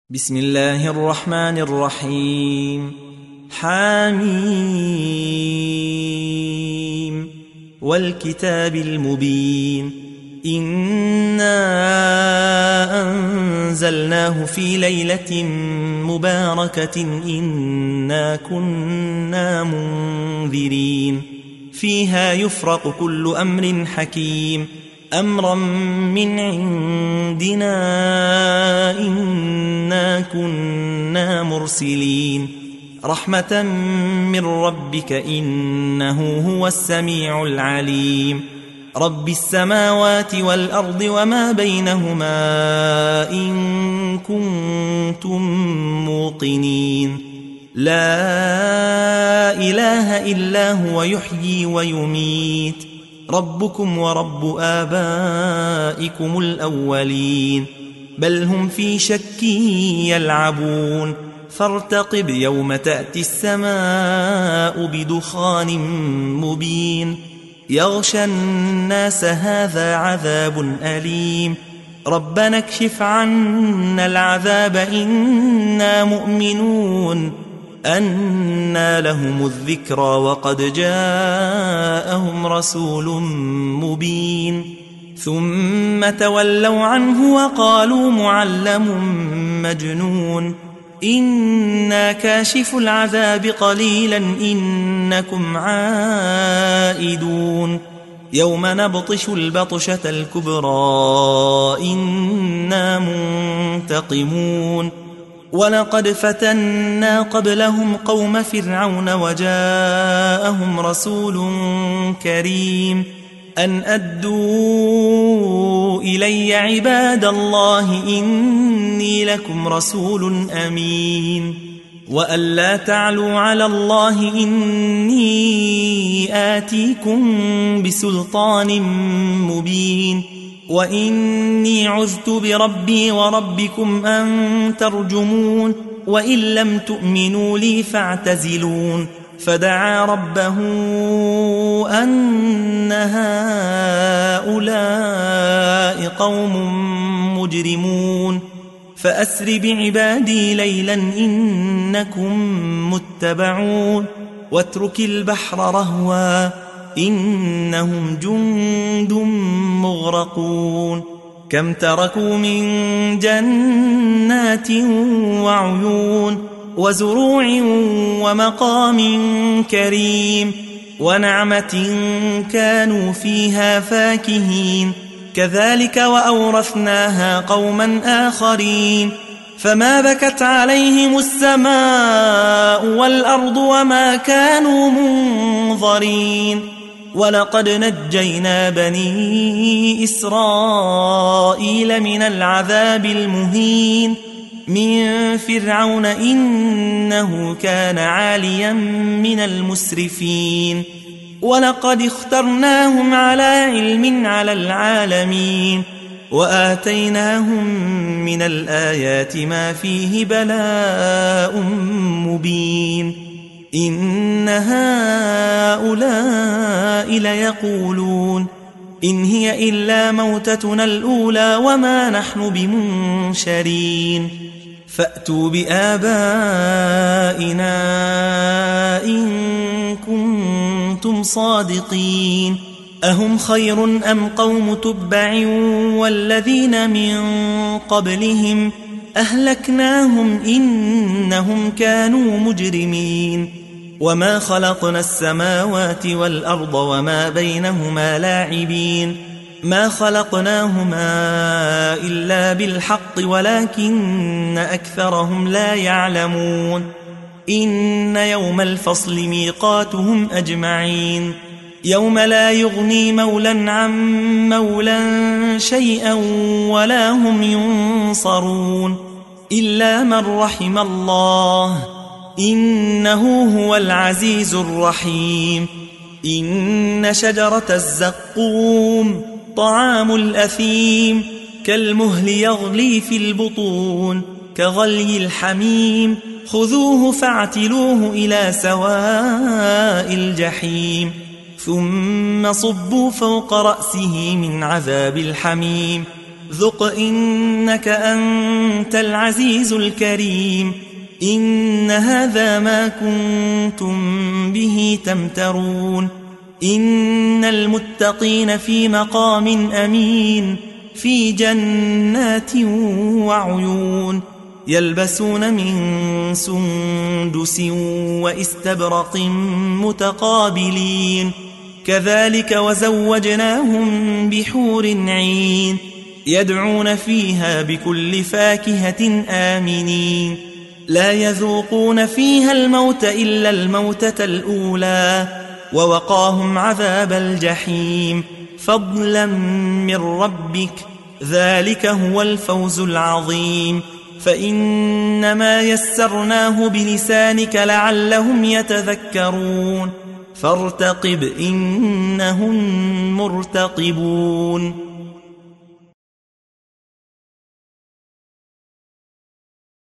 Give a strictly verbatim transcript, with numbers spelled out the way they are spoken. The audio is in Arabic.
بسم الله الرحمن الرحيم. حميم والكتاب المبين. إنا أنزلناه في ليلة مباركة إنا كنا منذرين فيها يفرق كل أمر حكيم أمرا من عندنا إنا كنا مرسلين رحمة من ربك إنه هو السميع العليم. رب السماوات والأرض وما بينهما إن كنتم موقنين. لا إله إلا هو يحيي ويميت ربكم ورب آبائكم الأولين بل هم في شك يلعبون فارتقب يوم تأتي السماء بدخان مبين يغشى الناس هذا عذاب أليم ربنا اكشف عنا العذاب إنا مؤمنون أنى لهم الذكرى وقد جاءهم رسول مبين ثم تولوا عنه وقالوا معلم مجنون إنا كاشف العذاب قليلا إنكم عائدون يوم نبطش البطشة الكبرى إنا منتقمون ولقد فتنا قبلهم قوم فرعون وجاءهم رسول كريم أن أدوا إلي عباد الله إني لكم رسول أمين وأن لا تعلوا على الله إني آتيكم بسلطان مبين وإني عذت بربي وربكم أن ترجمون وإن لم تؤمنوا لي فاعتزلون فدعا ربه أن هؤلاء قوم مجرمون فأسر بعبادي ليلا إنكم متبعون واترك البحر رهوا إنهم جند مغرقون كم تركوا من جنات وعيون وزروع ومقام كريم ونعمة كانوا فيها فاكهين كذلك وأورثناها قوما آخرين فما بكت عليهم السماء والأرض وما كانوا منظرين ولقد نجينا بني إسرائيل من العذاب المهين من فرعون إنه كان عاليا من المسرفين ولقد اخترناهم على علم على العالمين وآتيناهم من الآيات ما فيه بلاء مبين إن هؤلاء ليقولون إن هي إلا موتتنا الأولى وما نحن بمنشرين فأتوا بآبائنا إن كنتم صادقين أهم خير أم قوم تبع والذين من قبلهم أهلكناهم إنهم كانوا مجرمين وما خلقنا السماوات والأرض وما بينهما لاعبين ما خلقناهما إلا بالحق ولكن أكثرهم لا يعلمون إن يوم الفصل ميقاتهم أجمعين يوم لا يغني مولا عن مولا شيئا ولا هم ينصرون إلا من رحم الله إنه هو العزيز الرحيم إن شجرة الزقوم طعام الأثيم كالمهل يغلي في البطون كغلي الحميم خذوه فاعتلوه إلى سواء الجحيم ثم صبوا فوق رأسه من عذاب الحميم ذق إنك أنت العزيز الكريم إن هذا ما كنتم به تمترون إن المتقين في مقام أمين في جنات وعيون يلبسون من سندس واستبرق متقابلين كذلك وزوجناهم بحور عين يدعون فيها بكل فاكهة آمنين لا يذوقون فيها الموت إلا الموتة الأولى ووقاهم عذاب الجحيم فضلا من ربك ذلك هو الفوز العظيم فإنما يسرناه بلسانك لعلهم يتذكرون فارتقب إنهم مرتقبون